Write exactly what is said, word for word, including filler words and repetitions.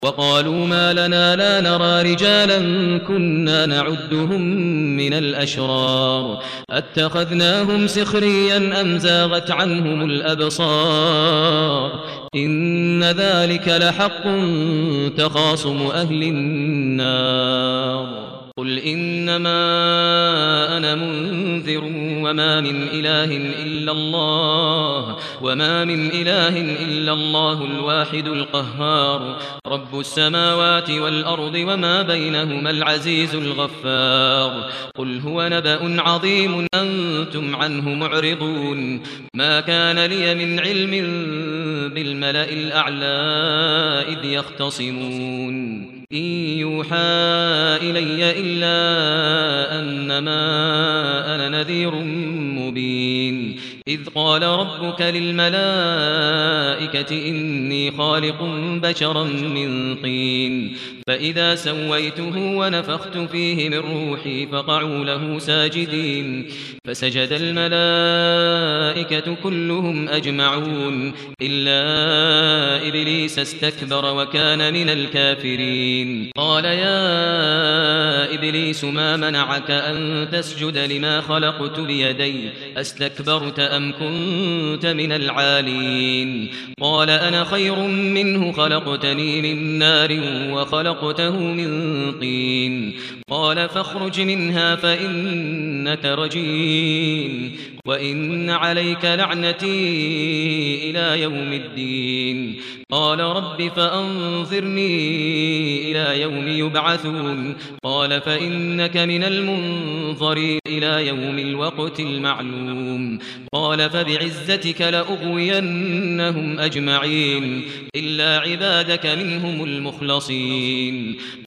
وقالوا ما لنا لا نرى رجالا كنا نعدهم من الأشرار أتخذناهم سخريا أم زاغت عنهم الأبصار إن ذلك لحق تخاصم أهل النار قل إنما أنا منذر وما من إله إلا الله وما من إله إلا الله الواحد القهار رب السماوات والأرض وما بينهما العزيز الغفار قل هو نبأ عظيم أنتم عنه معرضون ما كان لي من علم بالملأ الأعلى إذ يختصمون إن يوحى إلي إلا أنما أنا نذير مبين إذ قال ربك للملائكة إني خالق بشرا من طين فإذا سويته ونفخت فيه من روحي فقعوا له ساجدين فسجد الملائكة كلهم أجمعون إلا إبليس استكبر وكان من الكافرين قال يا إبليس ما منعك أن تسجد لما خلقت بيدي أستكبرت أم كنت من العالين قال أنا خير منه خلقتني من نار وخلقته من طين قال فاخرج منها فإنك رجيم وإن عليك لعنتي إلى يوم الدين قال رب فأنظرني إلى يوم يبعثون قال فإنك من المنظرين إلى يوم الوقت المعلوم قال فبعزتك لأغوينهم أجمعين إلا عبادك منهم المخلصين